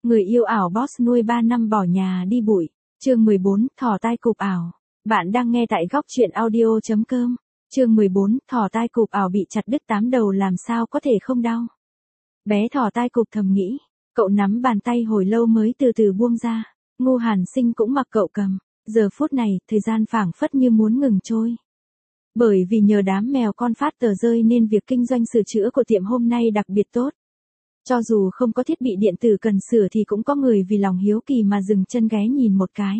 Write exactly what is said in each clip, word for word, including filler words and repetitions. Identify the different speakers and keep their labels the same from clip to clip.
Speaker 1: Người yêu ảo boss nuôi ba năm bỏ nhà đi bụi. Chương mười bốn, thỏ tai cụp ảo. Bạn đang nghe tại góc truyện audio chấm com. Chương mười bốn, thỏ tai cụp ảo bị chặt đứt tám đầu làm sao có thể không đau. Bé thỏ tai cụp thầm nghĩ, cậu nắm bàn tay hồi lâu mới từ từ buông ra. Ngu Hàn Sinh cũng mặc cậu cầm. Giờ phút này, thời gian phảng phất như muốn ngừng trôi. Bởi vì nhờ đám mèo con phát tờ rơi nên việc kinh doanh sửa chữa của tiệm hôm nay đặc biệt tốt. Cho dù không có thiết bị điện tử cần sửa thì cũng có người vì lòng hiếu kỳ mà dừng chân ghé nhìn một cái.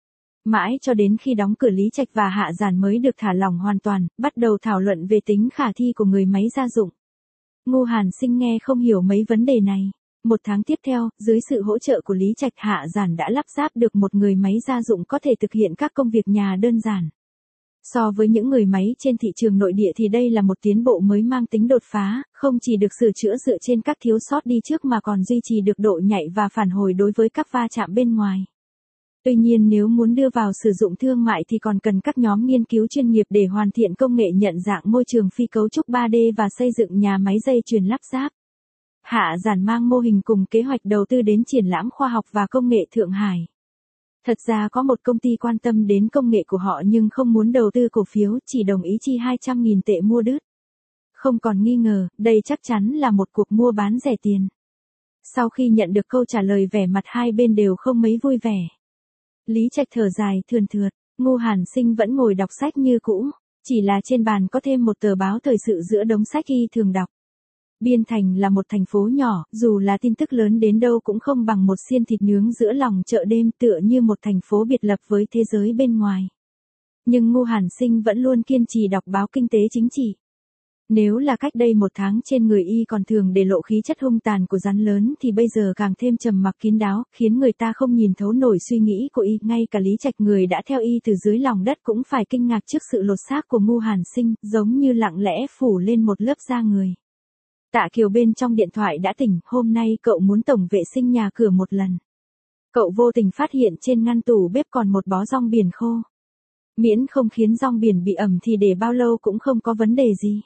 Speaker 1: Mãi cho đến khi đóng cửa Lý Trạch và Hạ Giản mới được thả lỏng hoàn toàn, bắt đầu thảo luận về tính khả thi của người máy gia dụng. Ngu Hàn Sinh nghe không hiểu mấy vấn đề này. Một tháng tiếp theo, dưới sự hỗ trợ của Lý Trạch, Hạ Giản đã lắp ráp được một người máy gia dụng có thể thực hiện các công việc nhà đơn giản. So với những người máy trên thị trường nội địa thì đây là một tiến bộ mới mang tính đột phá, không chỉ được sửa chữa dựa trên các thiếu sót đi trước mà còn duy trì được độ nhạy và phản hồi đối với các va chạm bên ngoài. Tuy nhiên nếu muốn đưa vào sử dụng thương mại thì còn cần các nhóm nghiên cứu chuyên nghiệp để hoàn thiện công nghệ nhận dạng môi trường phi cấu trúc ba D và xây dựng nhà máy dây chuyền lắp ráp. Hạ Giản mang mô hình cùng kế hoạch đầu tư đến triển lãm khoa học và công nghệ Thượng Hải. Thật ra có một công ty quan tâm đến công nghệ của họ nhưng không muốn đầu tư cổ phiếu, chỉ đồng ý chi hai trăm nghìn tệ mua đứt. Không còn nghi ngờ, đây chắc chắn là một cuộc mua bán rẻ tiền. Sau khi nhận được câu trả lời vẻ mặt hai bên đều không mấy vui vẻ. Lý Trạch thở dài thườn thượt, Ngu Hàn Sinh vẫn ngồi đọc sách như cũ, chỉ là trên bàn có thêm một tờ báo thời sự giữa đống sách y thường đọc. Biên Thành là một thành phố nhỏ, dù là tin tức lớn đến đâu cũng không bằng một xiên thịt nướng giữa lòng chợ đêm, tựa như một thành phố biệt lập với thế giới bên ngoài. Nhưng Ngu Hàn Sinh vẫn luôn kiên trì đọc báo kinh tế chính trị. Nếu là cách đây một tháng trên người y còn thường để lộ khí chất hung tàn của rắn lớn thì bây giờ càng thêm trầm mặc kín đáo, khiến người ta không nhìn thấu nổi suy nghĩ của y. Ngay cả Lý Trạch, người đã theo y từ dưới lòng đất, cũng phải kinh ngạc trước sự lột xác của Ngu Hàn Sinh, giống như lặng lẽ phủ lên một lớp da người. Tạ Kiều bên trong điện thoại đã tỉnh, hôm nay cậu muốn tổng vệ sinh nhà cửa một lần. Cậu vô tình phát hiện trên ngăn tủ bếp còn một bó rong biển khô. Miễn không khiến rong biển bị ẩm thì để bao lâu cũng không có vấn đề gì.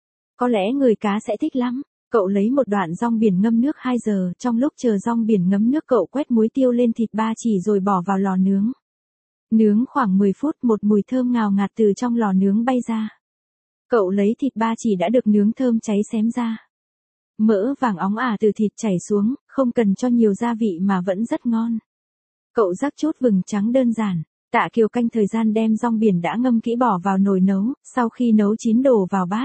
Speaker 1: Có lẽ người cá sẽ thích lắm. Cậu lấy một đoạn rong biển ngâm nước hai giờ, trong lúc chờ rong biển ngấm nước cậu quét muối tiêu lên thịt ba chỉ rồi bỏ vào lò nướng. Nướng khoảng mười phút, một mùi thơm ngào ngạt từ trong lò nướng bay ra. Cậu lấy thịt ba chỉ đã được nướng thơm cháy xém ra. Mỡ vàng óng ả từ thịt chảy xuống, không cần cho nhiều gia vị mà vẫn rất ngon. Cậu rắc chút vừng trắng đơn giản. Tạ Kiều canh thời gian đem rong biển đã ngâm kỹ bỏ vào nồi nấu, sau khi nấu chín đổ vào bát.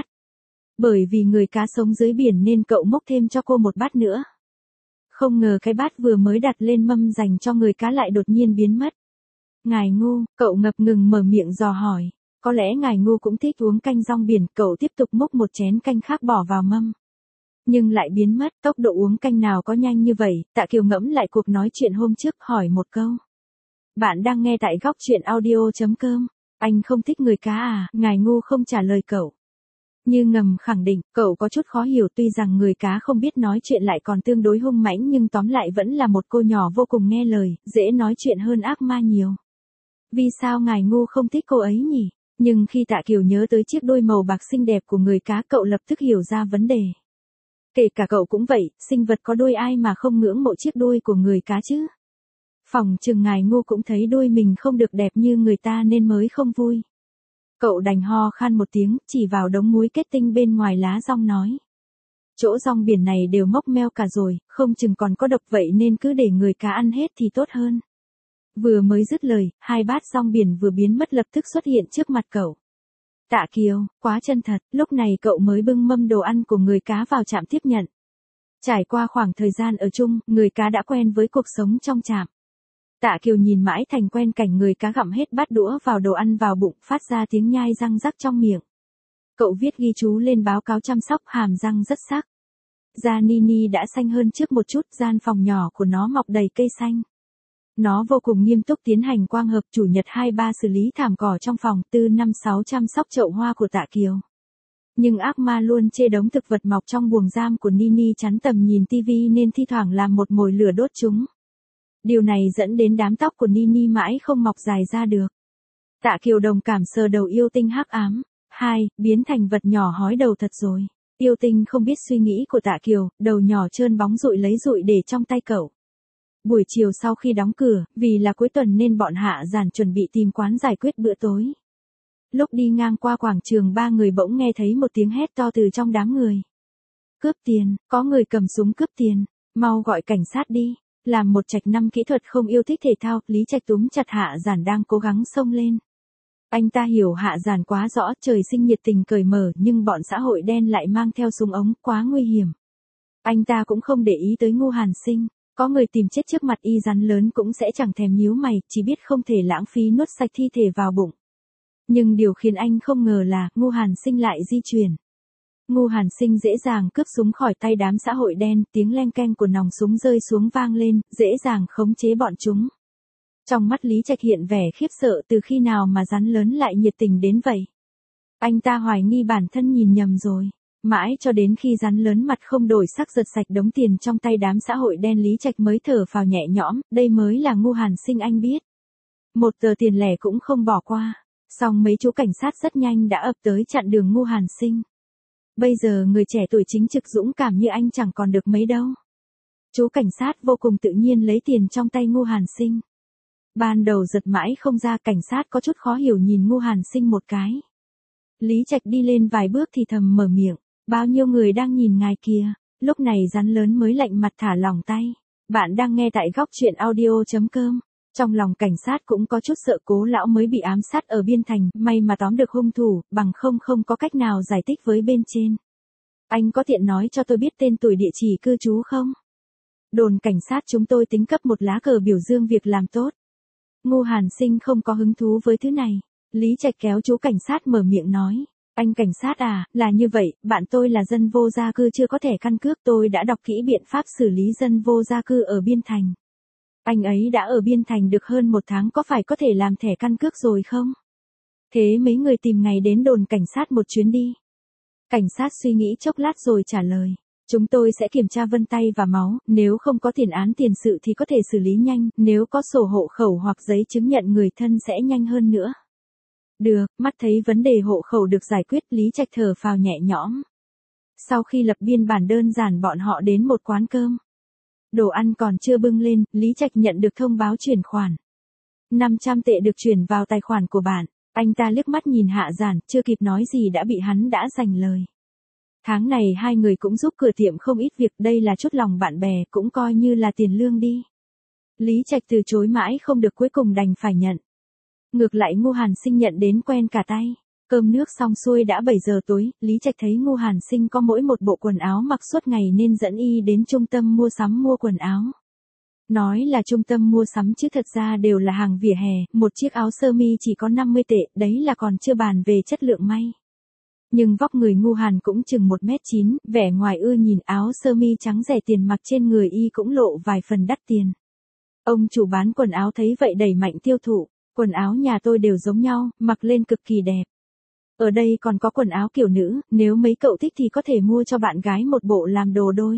Speaker 1: Bởi vì người cá sống dưới biển nên cậu múc thêm cho cô một bát nữa. Không ngờ cái bát vừa mới đặt lên mâm dành cho người cá lại đột nhiên biến mất. Ngài Ngu, cậu ngập ngừng mở miệng dò hỏi. Có lẽ ngài Ngu cũng thích uống canh rong biển, cậu tiếp tục múc một chén canh khác bỏ vào mâm. Nhưng lại biến mất, tốc độ uống canh nào có nhanh như vậy. Tạ Kiều ngẫm lại cuộc nói chuyện hôm trước, hỏi một câu. Bạn đang nghe tại góc truyện audio chấm com. Anh không thích người cá à? Ngài Ngu không trả lời cậu. Như ngầm khẳng định, cậu có chút khó hiểu, tuy rằng người cá không biết nói chuyện lại còn tương đối hung mãnh nhưng tóm lại vẫn là một cô nhỏ vô cùng nghe lời, dễ nói chuyện hơn ác ma nhiều. Vì sao ngài Ngu không thích cô ấy nhỉ? Nhưng khi Tạ Kiều nhớ tới chiếc đuôi màu bạc xinh đẹp của người cá, cậu lập tức hiểu ra vấn đề. Kể cả cậu cũng vậy, sinh vật có đuôi ai mà không ngưỡng mộ chiếc đuôi của người cá chứ? Phỏng chừng ngài Ngu cũng thấy đuôi mình không được đẹp như người ta nên mới không vui. Cậu đành ho khan một tiếng, chỉ vào đống muối kết tinh bên ngoài lá rong nói. Chỗ rong biển này đều mốc meo cả rồi, không chừng còn có độc, vậy nên cứ để người cá ăn hết thì tốt hơn. Vừa mới dứt lời, hai bát rong biển vừa biến mất lập tức xuất hiện trước mặt cậu. Tạ Kiều, quá chân thật, lúc này cậu mới bưng mâm đồ ăn của người cá vào trạm tiếp nhận. Trải qua khoảng thời gian ở chung, người cá đã quen với cuộc sống trong trạm. Tạ Kiều nhìn mãi thành quen cảnh người cá gặm hết bát đũa vào đồ ăn vào bụng, phát ra tiếng nhai răng rắc trong miệng. Cậu viết ghi chú lên báo cáo chăm sóc, hàm răng rất sắc. Da Nini đã xanh hơn trước một chút, gian phòng nhỏ của nó mọc đầy cây xanh. Nó vô cùng nghiêm túc tiến hành quang hợp, chủ nhật hai ba xử lý thảm cỏ trong phòng, tư năm sáu chăm sóc chậu hoa của Tạ Kiều. Nhưng ác ma luôn chê đống thực vật mọc trong buồng giam của Nini chắn tầm nhìn tivi nên thi thoảng làm một mồi lửa đốt chúng. Điều này dẫn đến đám tóc của Nini mãi không mọc dài ra được. Tạ Kiều đồng cảm sờ đầu yêu tinh hắc ám. Hai, biến thành vật nhỏ hói đầu thật rồi. Yêu tinh không biết suy nghĩ của Tạ Kiều, đầu nhỏ trơn bóng rụi lấy rụi để trong tay cậu. Buổi chiều sau khi đóng cửa, vì là cuối tuần nên bọn Hạ Giản chuẩn bị tìm quán giải quyết bữa tối. Lúc đi ngang qua quảng trường ba người bỗng nghe thấy một tiếng hét to từ trong đám người. Cướp tiền, có người cầm súng cướp tiền, mau gọi cảnh sát đi. Làm một trạch năm kỹ thuật không yêu thích thể thao, Lý Trạch túm chặt Hạ Giản đang cố gắng xông lên. Anh ta hiểu Hạ Giản quá rõ, trời sinh nhiệt tình cởi mở nhưng bọn xã hội đen lại mang theo súng ống, quá nguy hiểm. Anh ta cũng không để ý tới Ngô Hàn Sinh, có người tìm chết trước mặt y rắn lớn cũng sẽ chẳng thèm nhíu mày, chỉ biết không thể lãng phí nuốt sạch thi thể vào bụng. Nhưng điều khiến anh không ngờ là, Ngô Hàn Sinh lại di chuyển. Ngô Hàn Sinh dễ dàng cướp súng khỏi tay đám xã hội đen, tiếng leng keng của nòng súng rơi xuống vang lên, dễ dàng khống chế bọn chúng. Trong mắt Lý Trạch hiện vẻ khiếp sợ, từ khi nào mà rắn lớn lại nhiệt tình đến vậy. Anh ta hoài nghi bản thân nhìn nhầm rồi. Mãi cho đến khi rắn lớn mặt không đổi sắc giật sạch đống tiền trong tay đám xã hội đen, Lý Trạch mới thở phào nhẹ nhõm, đây mới là Ngô Hàn Sinh anh biết. Một tờ tiền lẻ cũng không bỏ qua. Song mấy chú cảnh sát rất nhanh đã ập tới chặn đường Ngô Hàn Sinh. Bây giờ người trẻ tuổi chính trực dũng cảm như anh chẳng còn được mấy đâu. Chú cảnh sát vô cùng tự nhiên lấy tiền trong tay Ngô Hàn Sinh. Ban đầu giật mãi không ra, cảnh sát có chút khó hiểu nhìn Ngô Hàn Sinh một cái. Lý Trạch đi lên vài bước thì thầm mở miệng, bao nhiêu người đang nhìn ngài kìa. Lúc này rắn lớn mới lạnh mặt thả lỏng tay. Bạn đang nghe tại góc truyện audio chấm com. Trong lòng cảnh sát cũng có chút sợ Cố lão mới bị ám sát ở Biên Thành, may mà tóm được hung thủ, bằng không không có cách nào giải thích với bên trên. Anh có tiện nói cho tôi biết tên tuổi địa chỉ cư trú không? Đồn cảnh sát chúng tôi tính cấp một lá cờ biểu dương việc làm tốt. Ngô Hàn Sinh không có hứng thú với thứ này. Lý Trạch kéo chú cảnh sát mở miệng nói. Anh cảnh sát à, là như vậy, bạn tôi là dân vô gia cư chưa có thẻ căn cước, tôi đã đọc kỹ biện pháp xử lý dân vô gia cư ở Biên Thành. Anh ấy đã ở Biên Thành được hơn một tháng, có phải có thể làm thẻ căn cước rồi không? Thế mấy người tìm ngày đến đồn cảnh sát một chuyến đi. Cảnh sát suy nghĩ chốc lát rồi trả lời. Chúng tôi sẽ kiểm tra vân tay và máu, nếu không có tiền án tiền sự thì có thể xử lý nhanh, nếu có sổ hộ khẩu hoặc giấy chứng nhận người thân sẽ nhanh hơn nữa. Được, mắt thấy vấn đề hộ khẩu được giải quyết, Lý Trạch thở phào nhẹ nhõm. Sau khi lập biên bản đơn giản, bọn họ đến một quán cơm. Đồ ăn còn chưa bưng lên, Lý Trạch nhận được thông báo chuyển khoản. năm trăm tệ được chuyển vào tài khoản của bạn. Anh ta liếc mắt nhìn Hạ Giản, chưa kịp nói gì đã bị hắn đã giành lời. Tháng này hai người cũng giúp cửa tiệm không ít việc, đây là chút lòng bạn bè, cũng coi như là tiền lương đi. Lý Trạch từ chối mãi không được, cuối cùng đành phải nhận. Ngược lại Ngô Hàn Sinh nhận đến quen cả tay. Cơm nước xong xuôi đã bảy giờ tối, Lý Trạch thấy Ngô Hàn Sinh có mỗi một bộ quần áo mặc suốt ngày nên dẫn y đến trung tâm mua sắm mua quần áo. Nói là trung tâm mua sắm chứ thật ra đều là hàng vỉa hè, một chiếc áo sơ mi chỉ có năm mươi tệ, đấy là còn chưa bàn về chất lượng may. Nhưng vóc người Ngô Hàn cũng chừng một mét chín, vẻ ngoài ưa nhìn, áo sơ mi trắng rẻ tiền mặc trên người y cũng lộ vài phần đắt tiền. Ông chủ bán quần áo thấy vậy đẩy mạnh tiêu thụ, quần áo nhà tôi đều giống nhau, mặc lên cực kỳ đẹp. Ở đây còn có quần áo kiểu nữ, nếu mấy cậu thích thì có thể mua cho bạn gái một bộ làm đồ đôi.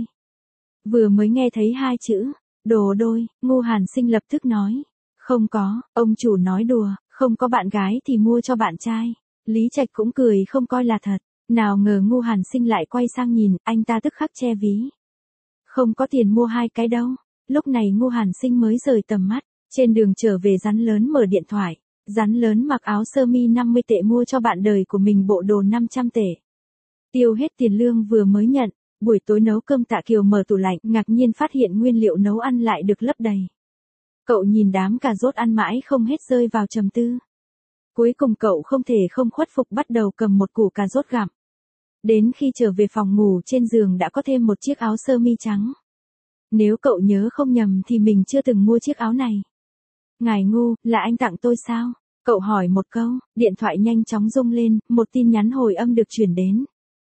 Speaker 1: Vừa mới nghe thấy hai chữ, đồ đôi, Ngô Hàn Sinh lập tức nói. Không có, ông chủ nói đùa, không có bạn gái thì mua cho bạn trai. Lý Trạch cũng cười không coi là thật, nào ngờ Ngô Hàn Sinh lại quay sang nhìn, anh ta tức khắc che ví. Không có tiền mua hai cái đâu. Lúc này Ngô Hàn Sinh mới rời tầm mắt, trên đường trở về rắn lớn mở điện thoại. Rắn lớn mặc áo sơ mi năm mươi tệ mua cho bạn đời của mình bộ đồ năm trăm tệ. Tiêu hết tiền lương vừa mới nhận, buổi tối nấu cơm Tạ Kiều mở tủ lạnh, ngạc nhiên phát hiện nguyên liệu nấu ăn lại được lấp đầy. Cậu nhìn đám cà rốt ăn mãi không hết rơi vào trầm tư. Cuối cùng cậu không thể không khuất phục bắt đầu cầm một củ cà rốt gặm. Đến khi trở về phòng ngủ trên giường đã có thêm một chiếc áo sơ mi trắng. Nếu cậu nhớ không nhầm thì mình chưa từng mua chiếc áo này. Ngài Ngô, là anh tặng tôi sao? Cậu hỏi một câu, điện thoại nhanh chóng rung lên, một tin nhắn hồi âm được chuyển đến.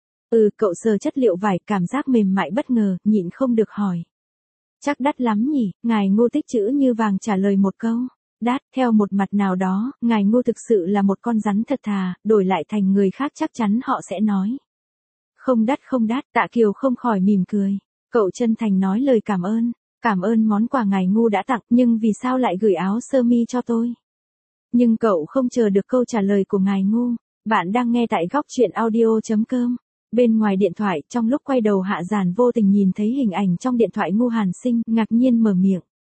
Speaker 1: Ừ, cậu sờ chất liệu vải, cảm giác mềm mại bất ngờ, nhịn không được hỏi. Chắc đắt lắm nhỉ? Ngài Ngô tích chữ như vàng trả lời một câu. Đắt, theo một mặt nào đó, ngài Ngô thực sự là một con rắn thật thà, đổi lại thành người khác chắc chắn họ sẽ nói. Không đắt không đắt, Tạ Kiều không khỏi mỉm cười. Cậu chân thành nói lời cảm ơn. Cảm ơn món quà ngài Ngô đã tặng, nhưng vì sao lại gửi áo sơ mi cho tôi? Nhưng cậu không chờ được câu trả lời của ngài Ngô. Bạn đang nghe tại góc truyện audio chấm com. Bên ngoài điện thoại, trong lúc quay đầu Hạ Giản vô tình nhìn thấy hình ảnh trong điện thoại Ngô Hàn Sinh, ngạc nhiên mở miệng.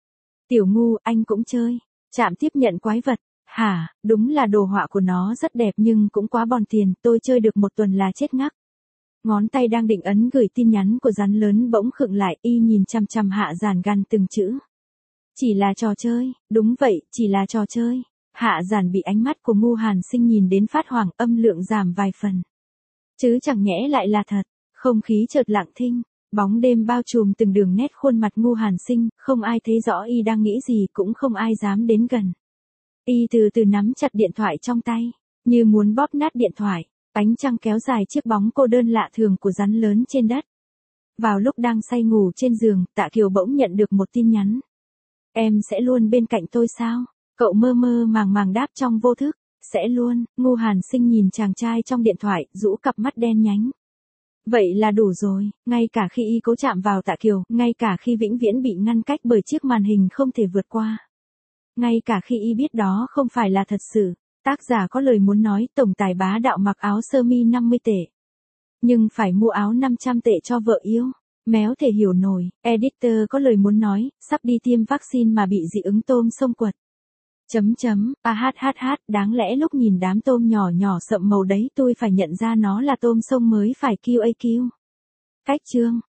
Speaker 1: Tiểu ngu, anh cũng chơi. Trạm tiếp nhận quái vật. Hả, đúng là đồ họa của nó rất đẹp nhưng cũng quá bòn tiền, tôi chơi được một tuần là chết ngắc. Ngón tay đang định ấn gửi tin nhắn của rắn lớn bỗng khựng lại, y nhìn chằm chằm Hạ Giản gằn từng chữ. Chỉ là trò chơi, đúng vậy, chỉ là trò chơi. Hạ Giản bị ánh mắt của Ngu Hàn Sinh nhìn đến phát hoảng, âm lượng giảm vài phần. Chứ chẳng nhẽ lại là thật. Không khí chợt lặng thinh, bóng đêm bao trùm từng đường nét khuôn mặt Ngu Hàn Sinh, không ai thấy rõ y đang nghĩ gì, cũng không ai dám đến gần. Y từ từ nắm chặt điện thoại trong tay, như muốn bóp nát điện thoại. Ánh trăng kéo dài chiếc bóng cô đơn lạ thường của rắn lớn trên đất. Vào lúc đang say ngủ trên giường, Tạ Kiều bỗng nhận được một tin nhắn. Em sẽ luôn bên cạnh tôi sao? Cậu mơ mơ màng màng đáp trong vô thức. Sẽ luôn. Ngu Hàn Sinh nhìn chàng trai trong điện thoại, rũ cặp mắt đen nhánh. Vậy là đủ rồi, ngay cả khi y cố chạm vào Tạ Kiều, ngay cả khi vĩnh viễn bị ngăn cách bởi chiếc màn hình không thể vượt qua. Ngay cả khi y biết đó không phải là thật sự. Tác giả có lời muốn nói, tổng tài bá đạo mặc áo sơ mi năm mươi tệ. Nhưng phải mua áo năm trăm tệ cho vợ yêu. Méo thể hiểu nổi. Editor có lời muốn nói, sắp đi tiêm vaccine mà bị dị ứng tôm sông quật. Chấm chấm, a hát hát hát, đáng lẽ lúc nhìn đám tôm nhỏ nhỏ sậm màu đấy tôi phải nhận ra nó là tôm sông mới phải kiu a kiu. Cách chương.